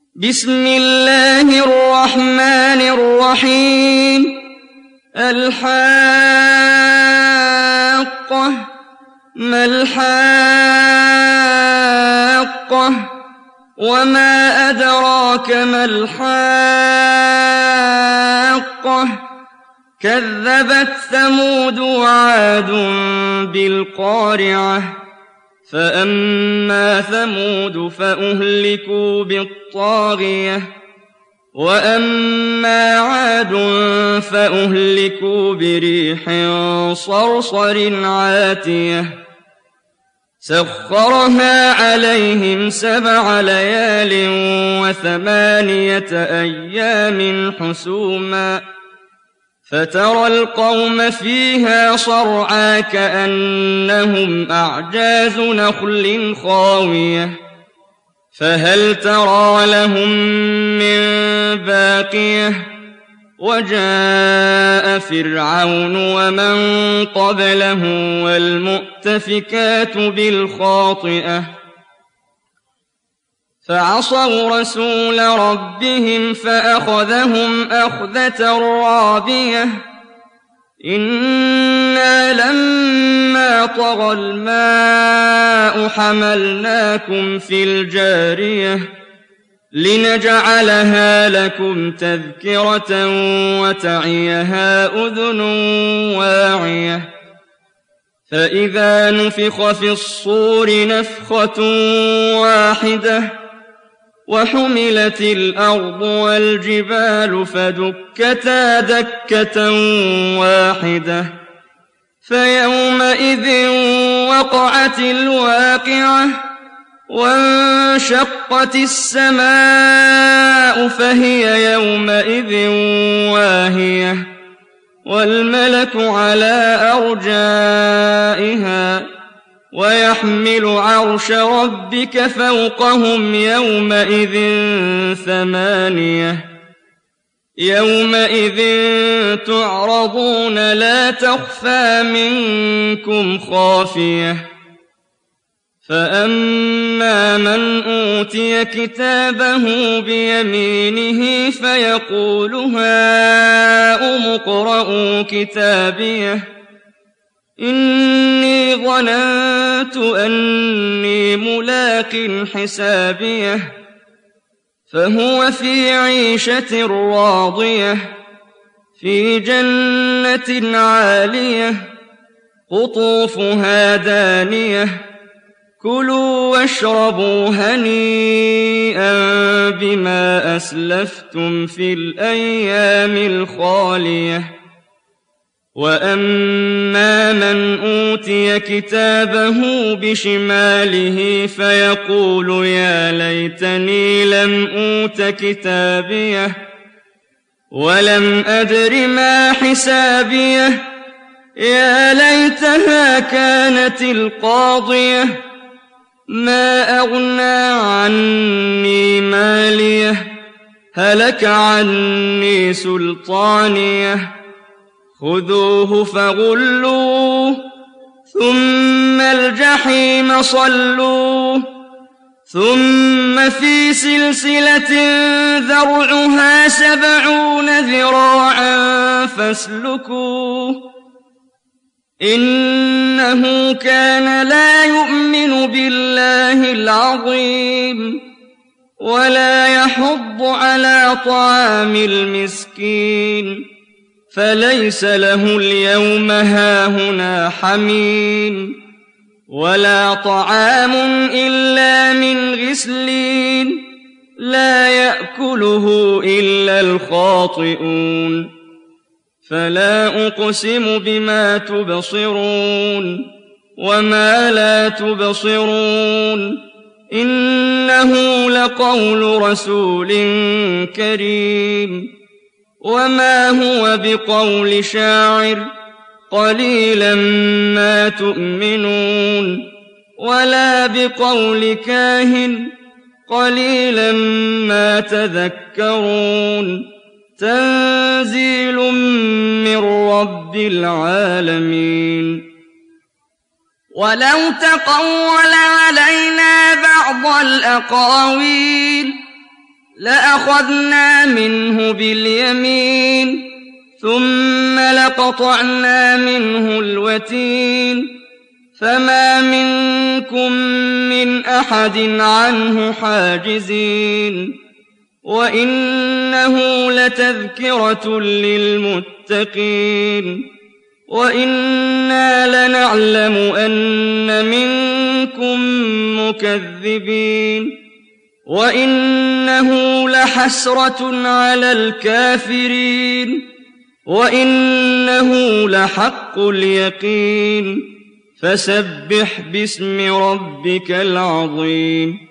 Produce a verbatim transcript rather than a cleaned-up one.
بسم الله الرحمن الرحيم الحاقة ما الحاقة وما أدراك ما الحاقة كذبت ثمود وعاد بالقارعة فأما ثمود فأهلكوا بالطاغية وأما عاد فأهلكوا بريح صرصر عاتية سخرها عليهم سبع ليال وثمانية أيام حسوما فترى القوم فيها صرعى كأنهم أعجاز نخل خاوية فهل ترى لهم من باقية وجاء فرعون ومن قبله والمؤتفكات بالخاطئة فعصوا رسول ربهم فأخذهم أخذة رابية إنا لما طغى الماء حملناكم في الجارية لنجعلها لكم تذكرة وتعيها أذن واعية فإذا نفخ في الصور نفخة واحدة وحملت الأرض والجبال فدكتا دكة واحدة فيومئذ وقعت الواقعة وانشقت السماء فهي يومئذ واهية والملك على أرجائها ويحمل عرش ربك فوقهم يومئذ ثمانية يومئذ تعرضون لا تخفى منكم خافية فأما من أوتي كتابه بيمينه فيقول هاؤم اقرءوا كتابيه إني ظننت أني ملاق حسابيه فهو في عيشة راضية في جنة عالية قطوفها دانية كلوا واشربوا هنيئا بما أسلفتم في الأيام الخالية وأما من أوتي كتابه بشماله فيقول يا ليتني لم أوت كتابيه ولم أدر ما حسابيه يا ليتها كانت القاضية ما أغنى عني ماليه هلك عني سلطانيه خذوه فغلوه ثم الجحيم صلوه ثم في سلسلة ذرعها سبعون ذراعا فاسلكوه إنه كان لا يؤمن بالله العظيم ولا يحض على طعام المسكين فليس له اليوم هاهنا حميم ولا طعام إلا من غسلين لا يأكله إلا الخاطئون فلا أقسم بما تبصرون وما لا تبصرون إنه لقول رسول كريم وما هو بقول شاعر قليلا ما تؤمنون ولا بقول كاهن قليلا ما تذكرون تنزيل من رب العالمين ولو تقول علينا بعض الأقاويل لأخذنا منه باليمين ثم لقطعنا منه الوتين فما منكم من أحد عنه حاجزين وإنه لتذكرة للمتقين وإنا لنعلم أن منكم مكذبين وإنه لحسرة على الكافرين وإنه لحق اليقين فسبح باسم ربك العظيم